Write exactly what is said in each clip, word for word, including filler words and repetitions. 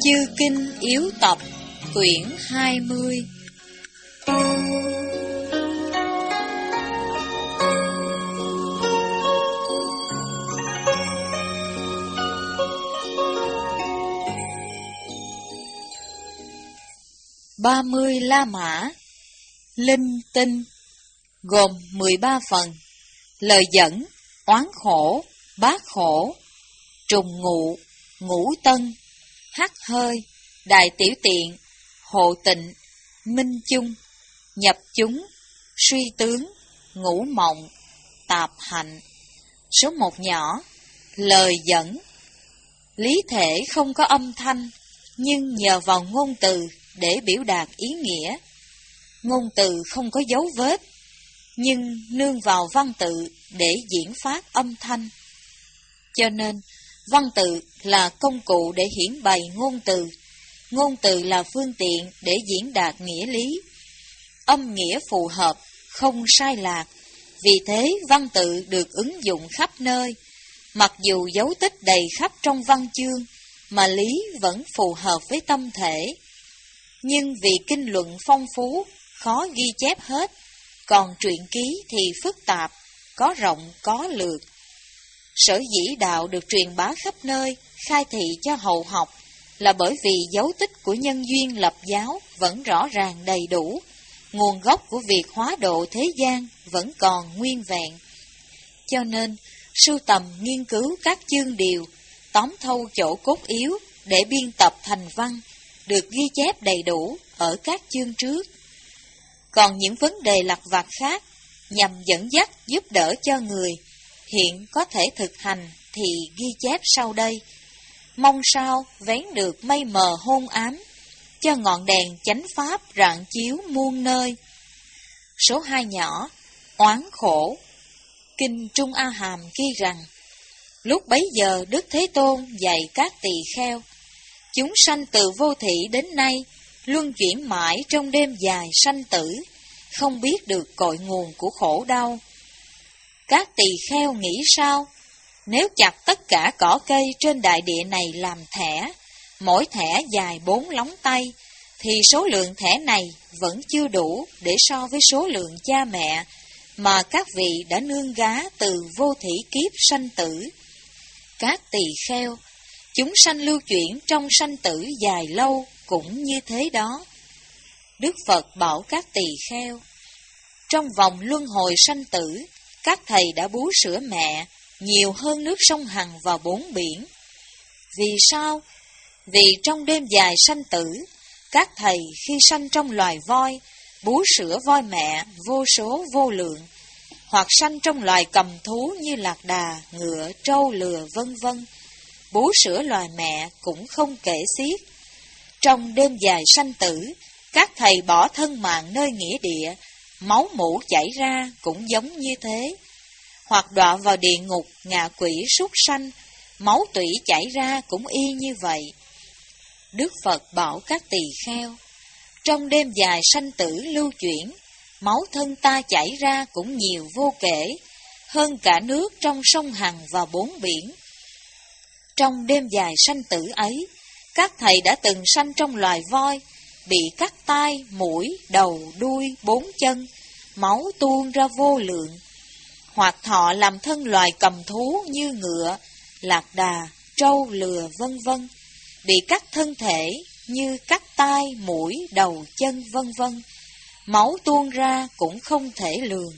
Chư Kinh Yếu Tập, quyển hai mươi. Ba mươi La Mã. Linh Tinh, gồm mười ba phần. Lời dẫn: oán khổ, bát khổ, trùng ngụ, ngũ tân, hắc hơi, đại tiểu tiện, hộ tịnh, minh chung, nhập chúng, suy tướng, ngũ mộng, tạp hạnh. Số một nhỏ. Lời dẫn: lý thể không có âm thanh, nhưng nhờ vào ngôn từ để biểu đạt ý nghĩa. Ngôn từ không có dấu vết, nhưng nương vào văn tự để diễn phát âm thanh. Cho nên, văn tự là công cụ để hiển bày ngôn từ. Ngôn từ là phương tiện để diễn đạt nghĩa lý. Âm nghĩa phù hợp, không sai lạc. Vì thế, văn tự được ứng dụng khắp nơi. Mặc dù dấu tích đầy khắp trong văn chương, mà lý vẫn phù hợp với tâm thể. Nhưng vì kinh luận phong phú, khó ghi chép hết, còn truyện ký thì phức tạp, có rộng có lược. Sở dĩ đạo được truyền bá khắp nơi, khai thị cho hậu học, là bởi vì dấu tích của nhân duyên lập giáo vẫn rõ ràng đầy đủ, nguồn gốc của việc hóa độ thế gian vẫn còn nguyên vẹn. Cho nên, sưu tầm nghiên cứu các chương điều, tóm thâu chỗ cốt yếu để biên tập thành văn, được ghi chép đầy đủ ở các chương trước. Còn những vấn đề lặt vặt khác, nhằm dẫn dắt giúp đỡ cho người hiện có thể thực hành thì ghi chép sau đây. Mong sao vén được mây mờ hôn ám, cho ngọn đèn chánh pháp rạng chiếu muôn nơi. Số hai nhỏ. Oán khổ. Kinh Trung A Hàm ghi rằng, lúc bấy giờ Đức Thế Tôn dạy các tỳ kheo, chúng sanh từ vô thị đến nay, luân chuyển mãi trong đêm dài sanh tử, không biết được cội nguồn của khổ đau. Các tỳ kheo nghĩ sao? Nếu chặt tất cả cỏ cây trên đại địa này làm thẻ, mỗi thẻ dài bốn lóng tay, thì số lượng thẻ này vẫn chưa đủ để so với số lượng cha mẹ mà các vị đã nương gá từ vô thị kiếp sanh tử. Các tỳ kheo, chúng sanh lưu chuyển trong sanh tử dài lâu cũng như thế đó. Đức Phật bảo các tỳ kheo, trong vòng luân hồi sanh tử, các thầy đã bú sữa mẹ nhiều hơn nước sông Hằng và bốn biển. Vì sao? Vì trong đêm dài sanh tử, các thầy khi sanh trong loài voi, bú sữa voi mẹ vô số vô lượng, hoặc sanh trong loài cầm thú như lạc đà, ngựa, trâu, lừa vân vân, bú sữa loài mẹ cũng không kể xiết. Trong đêm dài sanh tử, các thầy bỏ thân mạng nơi nghĩa địa, máu mủ chảy ra cũng giống như thế. Hoặc đọa vào địa ngục, ngạ quỷ súc sanh, máu tủy chảy ra cũng y như vậy. Đức Phật bảo các tỳ kheo, trong đêm dài sanh tử lưu chuyển, máu thân ta chảy ra cũng nhiều vô kể, hơn cả nước trong sông Hằng và bốn biển. Trong đêm dài sanh tử ấy, các thầy đã từng sanh trong loài voi, bị cắt tai, mũi, đầu, đuôi, bốn chân, máu tuôn ra vô lượng. Hoặc thọ làm thân loài cầm thú như ngựa, lạc đà, trâu, lừa vân vân, bị cắt thân thể như cắt tai, mũi, đầu, chân vân vân, máu tuôn ra cũng không thể lường.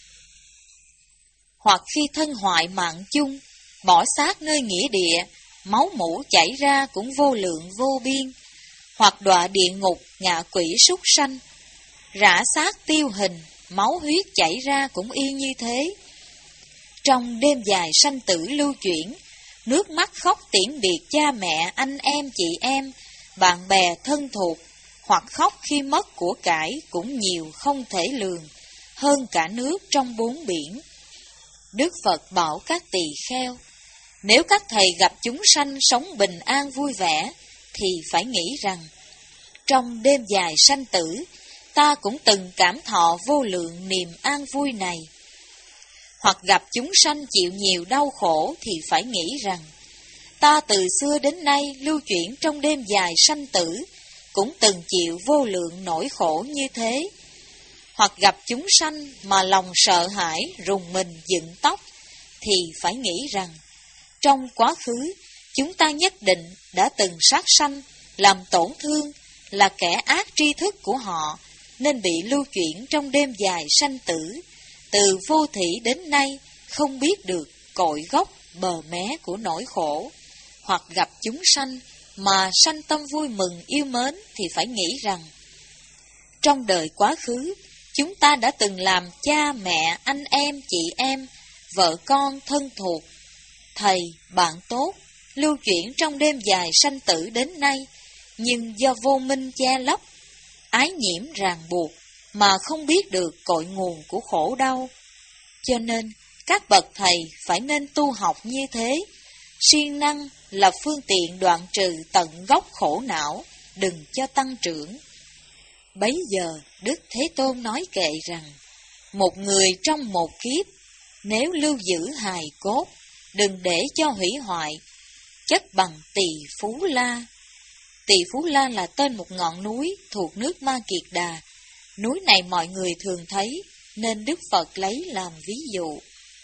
Hoặc khi thân hoại mạng chung, bỏ xác nơi nghĩa địa, máu mủ chảy ra cũng vô lượng vô biên. Hoặc đọa địa ngục, ngạ quỷ súc sanh, rã xác tiêu hình, máu huyết chảy ra cũng y như thế. Trong đêm dài sanh tử lưu chuyển, nước mắt khóc tiễn biệt cha mẹ, anh em, chị em, bạn bè thân thuộc, hoặc khóc khi mất của cải cũng nhiều không thể lường, hơn cả nước trong bốn biển. Đức Phật bảo các tỳ kheo, nếu các thầy gặp chúng sanh sống bình an vui vẻ, thì phải nghĩ rằng, trong đêm dài sanh tử, ta cũng từng cảm thọ vô lượng niềm an vui này. Hoặc gặp chúng sanh chịu nhiều đau khổ thì phải nghĩ rằng, ta từ xưa đến nay lưu chuyển trong đêm dài sanh tử, cũng từng chịu vô lượng nỗi khổ như thế. Hoặc gặp chúng sanh mà lòng sợ hãi rùng mình dựng tóc, thì phải nghĩ rằng, trong quá khứ, chúng ta nhất định đã từng sát sanh, làm tổn thương, là kẻ ác tri thức của họ, nên bị lưu chuyển trong đêm dài sanh tử, từ vô thỉ đến nay không biết được cội gốc bờ mé của nỗi khổ. Hoặc gặp chúng sanh mà sanh tâm vui mừng yêu mến, thì phải nghĩ rằng, trong đời quá khứ, chúng ta đã từng làm cha mẹ, anh em, chị em, vợ con, thân thuộc, thầy, bạn tốt, lưu chuyển trong đêm dài sanh tử đến nay, nhưng do vô minh che lấp, ái nhiễm ràng buộc, mà không biết được cội nguồn của khổ đau. Cho nên, các bậc thầy phải nên tu học như thế, siêng năng là phương tiện đoạn trừ tận gốc khổ não, đừng cho tăng trưởng. Bấy giờ, Đức Thế Tôn nói kệ rằng, một người trong một kiếp, nếu lưu giữ hài cốt, đừng để cho hủy hoại, chất bằng Tỳ Phú La. Tỳ Phú La là tên một ngọn núi thuộc nước Ma Kiệt Đà. Núi này mọi người thường thấy, nên Đức Phật lấy làm ví dụ.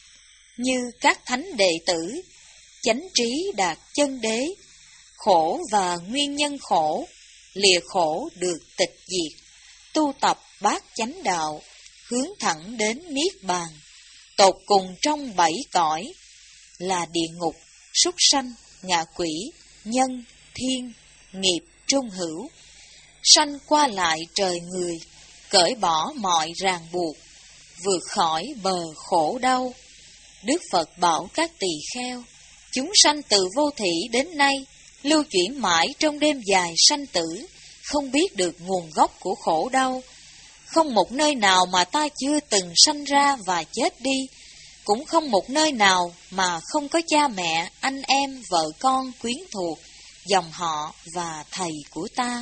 Như các thánh đệ tử, chánh trí đạt chân đế, khổ và nguyên nhân khổ, lìa khổ được tịch diệt, tu tập bát chánh đạo, hướng thẳng đến Niết Bàn, tột cùng trong bảy cõi, là địa ngục, súc sanh, ngạ quỷ, nhân, thiên, nghiệp, trung hữu, sanh qua lại trời người, cởi bỏ mọi ràng buộc, vượt khỏi bờ khổ đau. Đức Phật bảo các tỳ kheo, chúng sanh từ vô thỉ đến nay, lưu chuyển mãi trong đêm dài sanh tử, không biết được nguồn gốc của khổ đau. Không một nơi nào mà ta chưa từng sanh ra và chết đi, cũng không một nơi nào mà không có cha mẹ, anh em, vợ con, quyến thuộc, dòng họ và thầy của ta.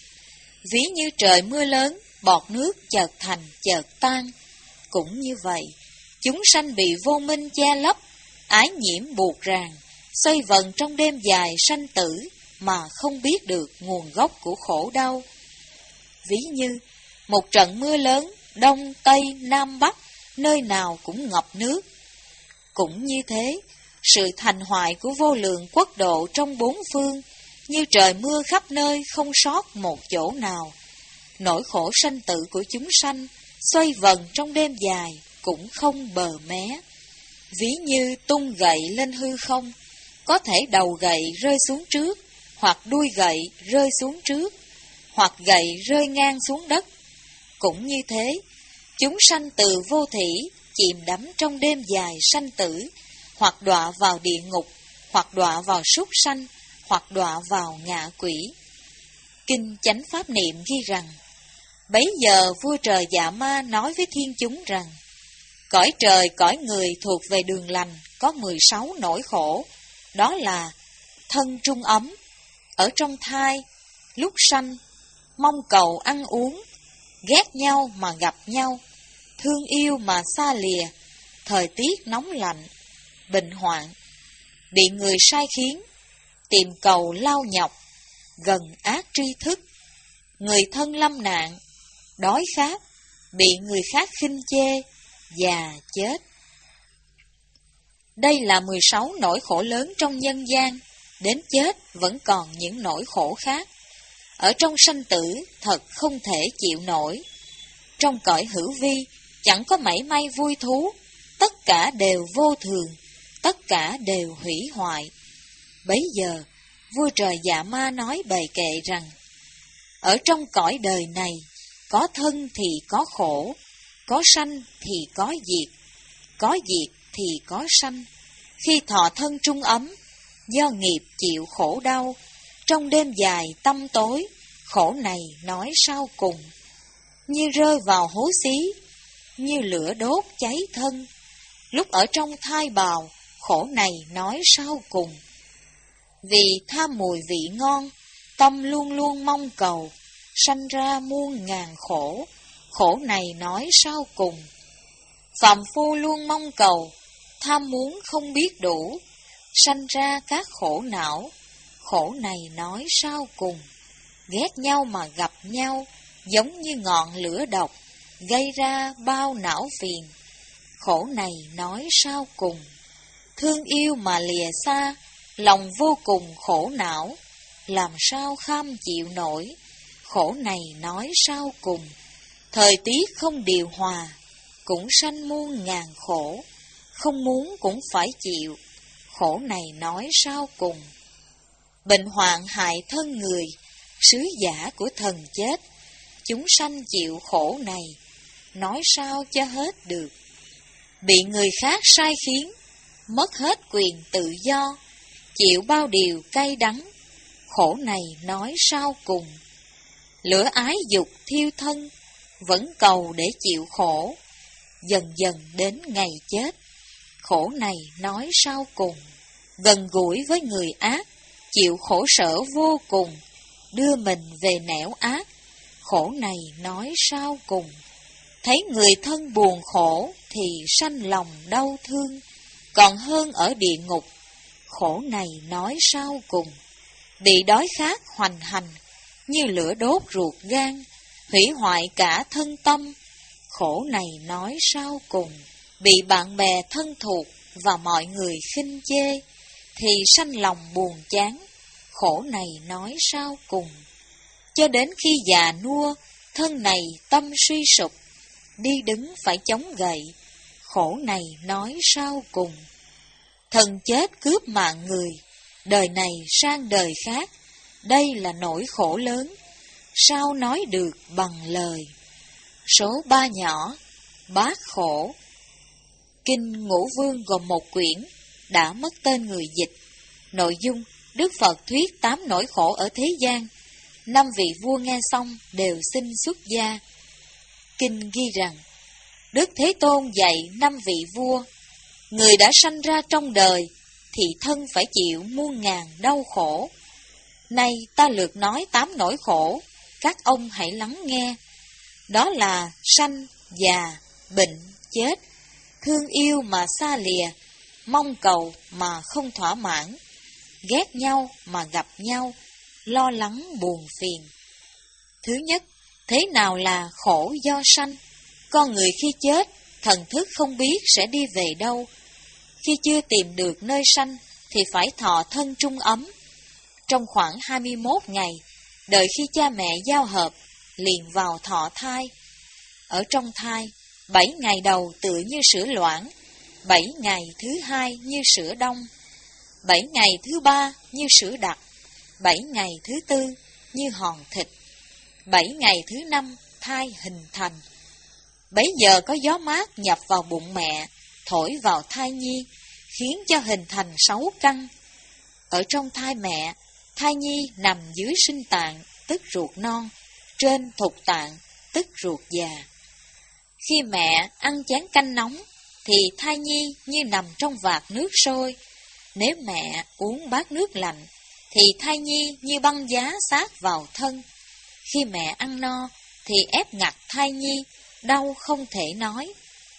Ví như trời mưa lớn, bọt nước chợt thành chợt tan, cũng như vậy, chúng sanh bị vô minh che lấp, ái nhiễm buộc ràng, xoay vần trong đêm dài sanh tử mà không biết được nguồn gốc của khổ đau. Ví như một trận mưa lớn, đông, tây, nam, bắc, nơi nào cũng ngập nước. Cũng như thế, sự thành hoại của vô lượng quốc độ trong bốn phương, như trời mưa khắp nơi không sót một chỗ nào. Nỗi khổ sanh tử của chúng sanh, xoay vần trong đêm dài, cũng không bờ mé. Ví như tung gậy lên hư không, có thể đầu gậy rơi xuống trước, hoặc đuôi gậy rơi xuống trước, hoặc gậy rơi ngang xuống đất. Cũng như thế, chúng sanh từ vô thỉ, chìm đắm trong đêm dài sanh tử, hoặc đọa vào địa ngục, hoặc đọa vào súc sanh, hoặc đọa vào ngạ quỷ. Kinh Chánh Pháp Niệm ghi rằng, bấy giờ vua trời Dạ Ma nói với thiên chúng rằng, cõi trời cõi người thuộc về đường lành có mười sáu nỗi khổ, đó là thân trung ấm, ở trong thai, lúc sanh, mong cầu ăn uống, ghét nhau mà gặp nhau, thương yêu mà xa lìa, thời tiết nóng lạnh, bệnh hoạn, bị người sai khiến, tìm cầu lao nhọc, gần ác tri thức, người thân lâm nạn, đói khát, bị người khác khinh chê, già chết. Đây là mười sáu nỗi khổ lớn trong nhân gian, đến chết vẫn còn những nỗi khổ khác. Ở trong sanh tử thật không thể chịu nổi. Trong cõi hữu vi chẳng có mảy may vui thú, tất cả đều vô thường, tất cả đều hủy hoại. Bấy giờ, vua trời Dạ Ma nói bề kệ rằng, ở trong cõi đời này, có thân thì có khổ, có sanh thì có diệt, có diệt thì có sanh. Khi thọ thân trung ấm, do nghiệp chịu khổ đau, trong đêm dài tăm tối, khổ này nói sau cùng. Như rơi vào hố xí, như lửa đốt cháy thân, lúc ở trong thai bào, khổ này nói sau cùng. Vì tham mùi vị ngon, tâm luôn luôn mong cầu, sanh ra muôn ngàn khổ, khổ này nói sau cùng. Phàm phu luôn mong cầu, tham muốn không biết đủ, sanh ra các khổ não. Khổ này nói sao cùng, ghét nhau mà gặp nhau, giống như ngọn lửa độc, gây ra bao não phiền. Khổ này nói sao cùng, thương yêu mà lìa xa, lòng vô cùng khổ não, làm sao kham chịu nổi. Khổ này nói sao cùng, thời tiết không điều hòa, cũng sanh muôn ngàn khổ, không muốn cũng phải chịu. Khổ này nói sao cùng, bệnh hoạn hại thân người, sứ giả của thần chết, chúng sanh chịu khổ này, nói sao cho hết được. Bị người khác sai khiến, mất hết quyền tự do, chịu bao điều cay đắng, khổ này nói sao cùng. Lửa ái dục thiêu thân, vẫn cầu để chịu khổ, dần dần đến ngày chết, khổ này nói sao cùng. Gần gũi với người ác, chịu khổ sở vô cùng, đưa mình về nẻo ác, khổ này nói sao cùng. Thấy người thân buồn khổ thì sanh lòng đau thương, còn hơn ở địa ngục, khổ này nói sao cùng. Bị đói khát hoành hành, như lửa đốt ruột gan, hủy hoại cả thân tâm, khổ này nói sao cùng. Bị bạn bè thân thuộc và mọi người khinh chê, thì sanh lòng buồn chán, khổ này nói sao cùng. Cho đến khi già nua, thân này tâm suy sụp, đi đứng phải chống gậy, khổ này nói sao cùng. Thần chết cướp mạng người, đời này sang đời khác, đây là nỗi khổ lớn, sao nói được bằng lời. Số ba nhỏ, bát khổ. Kinh Ngũ Vương gồm một quyển, đã mất tên người dịch. Nội dung, Đức Phật thuyết tám nỗi khổ ở thế gian. Năm vị vua nghe xong đều xin xuất gia. Kinh ghi rằng, Đức Thế Tôn dạy năm vị vua, người đã sanh ra trong đời thì thân phải chịu muôn ngàn đau khổ. Nay ta lược nói tám nỗi khổ, các ông hãy lắng nghe. Đó là sanh, già, bệnh, chết, thương yêu mà xa lìa, mong cầu mà không thỏa mãn, ghét nhau mà gặp nhau, lo lắng buồn phiền. Thứ nhất, thế nào là khổ do sanh? Con người khi chết, thần thức không biết sẽ đi về đâu. Khi chưa tìm được nơi sanh thì phải thọ thân trung ấm. Trong khoảng hai mươi mốt ngày, đợi khi cha mẹ giao hợp, liền vào thọ thai. Ở trong thai, bảy ngày đầu tựa như sữa loãng, bảy ngày thứ hai như sữa đông, bảy ngày thứ ba như sữa đặc, bảy ngày thứ tư như hòn thịt, bảy ngày thứ năm thai hình thành. Bấy giờ có gió mát nhập vào bụng mẹ, thổi vào thai nhi, khiến cho hình thành sáu căn. Ở trong thai mẹ, thai nhi nằm dưới sinh tạng, tức ruột non, trên thục tạng, tức ruột già. Khi mẹ ăn chén canh nóng, thì thai nhi như nằm trong vạc nước sôi. Nếu mẹ uống bát nước lạnh, thì thai nhi như băng giá sát vào thân. Khi mẹ ăn no, thì ép ngặt thai nhi, đau không thể nói.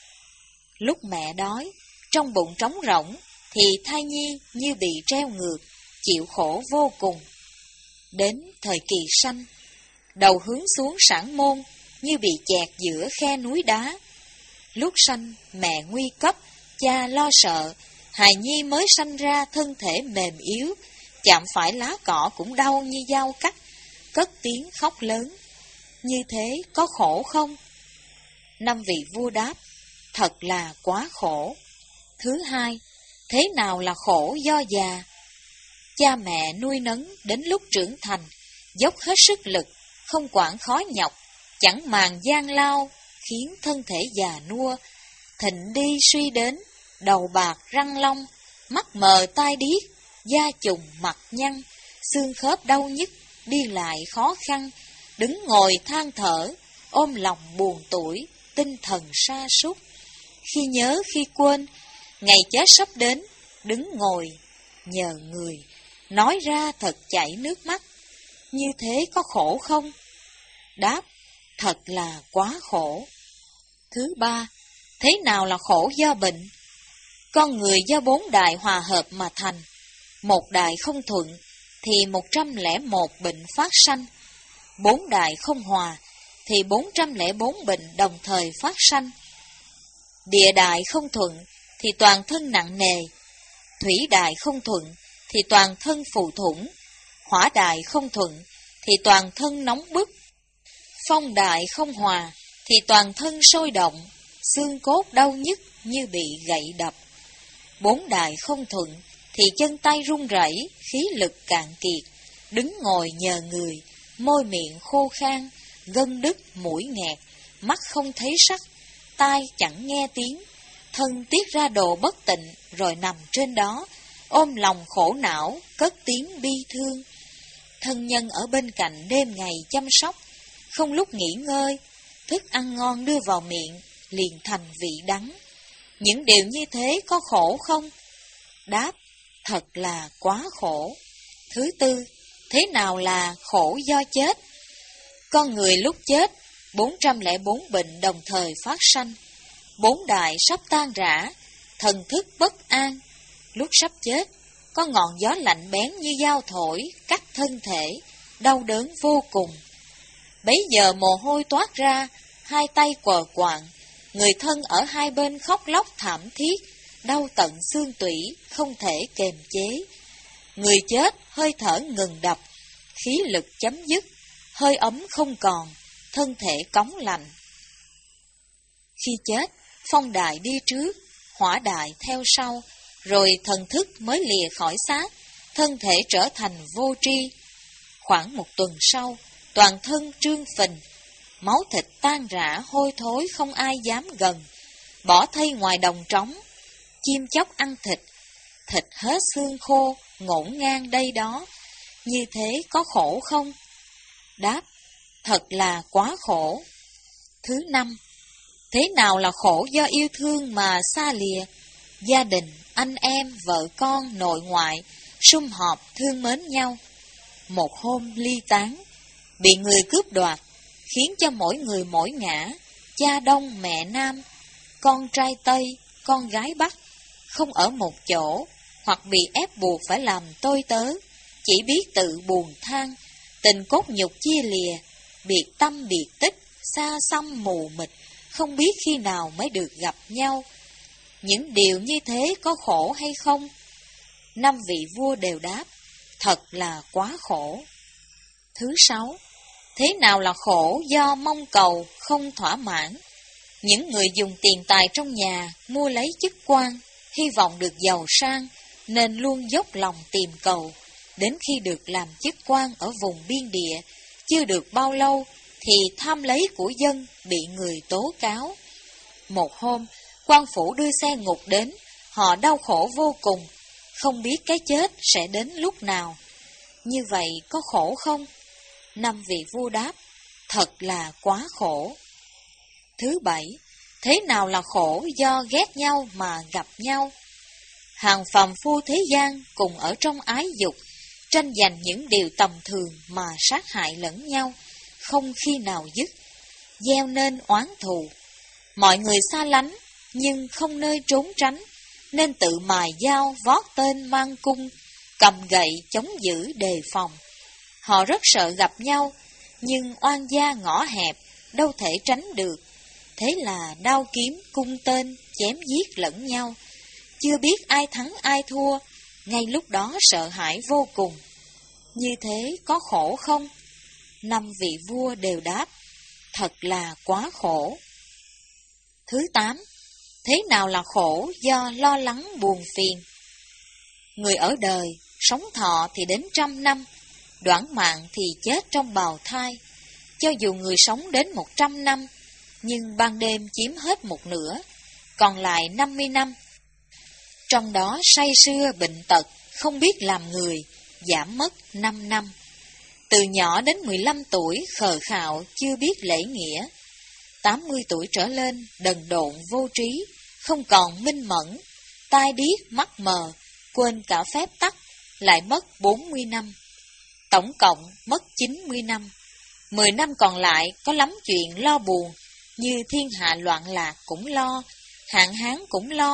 Lúc mẹ đói, trong bụng trống rỗng, thì thai nhi như bị treo ngược, chịu khổ vô cùng. Đến thời kỳ sanh, đầu hướng xuống sản môn, như bị chẹt giữa khe núi đá. Lúc sanh, mẹ nguy cấp, cha lo sợ, hài nhi mới sanh ra thân thể mềm yếu, chạm phải lá cỏ cũng đau như dao cắt, cất tiếng khóc lớn. Như thế có khổ không? Năm vị vua đáp, thật là quá khổ. Thứ hai, thế nào là khổ do già? Cha mẹ nuôi nấng đến lúc trưởng thành, dốc hết sức lực, không quản khó nhọc, chẳng màng gian lao, khiến thân thể già nua, thịnh đi suy đến, đầu bạc răng long, mắt mờ tai điếc, da trùng mặt nhăn, xương khớp đau nhức, đi lại khó khăn, đứng ngồi than thở, ôm lòng buồn tủi, tinh thần sa sút. Khi nhớ khi quên, ngày chết sắp đến, đứng ngồi, nhờ người, nói ra thật chảy nước mắt. Như thế có khổ không? Đáp, thật là quá khổ. Thứ ba, thế nào là khổ do bệnh? Con người do bốn đại hòa hợp mà thành. Một đại không thuận thì một trăm lẻ một bệnh phát sanh. Bốn đại không hòa thì bốn trăm lẻ bốn bệnh đồng thời phát sanh. Địa đại không thuận thì toàn thân nặng nề. Thủy đại không thuận thì toàn thân phù thủng. Hỏa đại không thuận thì toàn thân nóng bức. Phong đại không hòa thì toàn thân sôi động, xương cốt đau nhức như bị gậy đập. Bốn đại không thuận thì chân tay run rẩy, khí lực cạn kiệt, đứng ngồi nhờ người, môi miệng khô khan, gân đứt, mũi nghẹt, mắt không thấy sắc, tai chẳng nghe tiếng, thân tiết ra đồ bất tịnh rồi nằm trên đó, ôm lòng khổ não, cất tiếng bi thương. Thân nhân ở bên cạnh đêm ngày chăm sóc, không lúc nghỉ ngơi, thức ăn ngon đưa vào miệng, liền thành vị đắng. Những điều như thế có khổ không? Đáp, thật là quá khổ. Thứ tư, thế nào là khổ do chết? Con người lúc chết, bốn trăm lẻ bốn bệnh đồng thời phát sanh. Bốn đại sắp tan rã, thần thức bất an. Lúc sắp chết, có ngọn gió lạnh bén như dao thổi, cắt thân thể, đau đớn vô cùng. Bấy giờ mồ hôi toát ra, hai tay quờ quạng, người thân ở hai bên khóc lóc thảm thiết, đau tận xương tủy, không thể kềm chế. Người chết, hơi thở ngừng đập, khí lực chấm dứt, hơi ấm không còn, thân thể cống lạnh. Khi chết, phong đại đi trước, hỏa đại theo sau, rồi thần thức mới lìa khỏi xác, thân thể trở thành vô tri. Khoảng một tuần sau, toàn thân trương phình, máu thịt tan rã hôi thối không ai dám gần, bỏ thây ngoài đồng trống, chim chóc ăn thịt, thịt hết xương khô, ngổn ngang đây đó, như thế có khổ không? Đáp, thật là quá khổ. Thứ năm, thế nào là khổ do yêu thương mà xa lìa? Gia đình, anh em, vợ con, nội ngoại, sum họp thương mến nhau. Một hôm ly tán, bị người cướp đoạt, khiến cho mỗi người mỗi ngã, cha đông mẹ nam, con trai Tây, con gái Bắc, không ở một chỗ, hoặc bị ép buộc phải làm tôi tớ, chỉ biết tự buồn than, tình cốt nhục chia lìa, biệt tâm biệt tích, xa xăm mù mịt, không biết khi nào mới được gặp nhau. Những điều như thế có khổ hay không? Năm vị vua đều đáp, thật là quá khổ. Thứ sáu, thế nào là khổ do mong cầu không thỏa mãn? Những người dùng tiền tài trong nhà mua lấy chức quan, hy vọng được giàu sang, nên luôn dốc lòng tìm cầu. Đến khi được làm chức quan ở vùng biên địa, chưa được bao lâu, thì tham lấy của dân bị người tố cáo. Một hôm, quan phủ đưa xe ngục đến, họ đau khổ vô cùng, không biết cái chết sẽ đến lúc nào. Như vậy có khổ không? Năm vị vua đáp, thật là quá khổ. Thứ bảy, thế nào là khổ do ghét nhau mà gặp nhau? Hàng phàm phu thế gian cùng ở trong ái dục, tranh giành những điều tầm thường mà sát hại lẫn nhau, không khi nào dứt, gieo nên oán thù. Mọi người xa lánh, nhưng không nơi trốn tránh, nên tự mài dao vót tên mang cung, cầm gậy chống giữ đề phòng. Họ rất sợ gặp nhau, nhưng oan gia ngõ hẹp, đâu thể tránh được. Thế là đao kiếm cung tên chém giết lẫn nhau, chưa biết ai thắng ai thua, ngay lúc đó sợ hãi vô cùng. Như thế có khổ không? Năm vị vua đều đáp, thật là quá khổ. Thứ tám, thế nào là khổ do lo lắng buồn phiền? Người ở đời, sống thọ thì đến trăm năm, đoạn mạng thì chết trong bào thai. Cho dù người sống đến một trăm năm, nhưng ban đêm chiếm hết một nửa, còn lại năm mươi năm. Trong đó say sưa bệnh tật, không biết làm người, giảm mất năm năm. Từ nhỏ đến mười lăm tuổi khờ khạo, chưa biết lễ nghĩa. tám mươi tuổi trở lên, đần độn vô trí, không còn minh mẫn, tai điếc mắt mờ, quên cả phép tắc, lại mất bốn mươi năm. Tổng cộng mất chín mươi năm. mười năm còn lại có lắm chuyện lo buồn, như thiên hạ loạn lạc cũng lo, hạn hán cũng lo,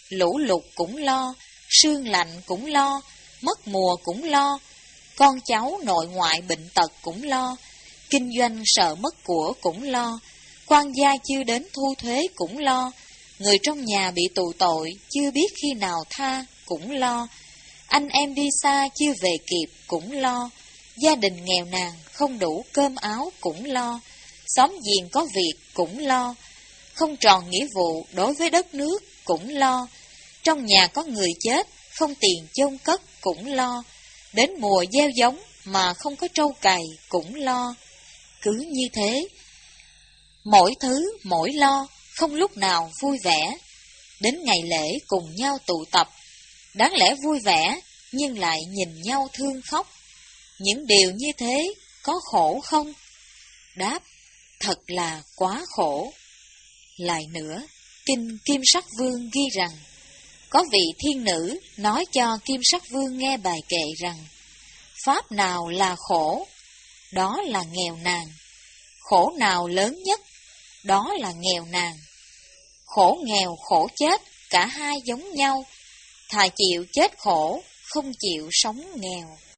lũ lụt cũng lo, sương lạnh cũng lo, mất mùa cũng lo, con cháu nội ngoại bệnh tật cũng lo, kinh doanh sợ mất của cũng lo, quan gia chưa đến thu thuế cũng lo, người trong nhà bị tù tội chưa biết khi nào tha cũng lo, anh em đi xa chưa về kịp cũng lo, gia đình nghèo nàn không đủ cơm áo cũng lo, xóm giềng có việc cũng lo, không tròn nghĩa vụ đối với đất nước cũng lo, trong nhà có người chết không tiền chôn cất cũng lo, đến mùa gieo giống mà không có trâu cày cũng lo. Cứ như thế, mỗi thứ mỗi lo, không lúc nào vui vẻ. Đến ngày lễ cùng nhau tụ tập, đáng lẽ vui vẻ nhưng lại nhìn nhau thương khóc. Những điều như thế có khổ không? Đáp, thật là quá khổ. Lại nữa, kinh Kim Sắc Vương ghi rằng, có vị thiên nữ nói cho Kim Sắc Vương nghe bài kệ rằng, pháp nào là khổ? Đó là nghèo nàn. Khổ nào lớn nhất? Đó là nghèo nàn. Khổ nghèo khổ chết, cả hai giống nhau. Thà chịu chết khổ, không chịu sống nghèo.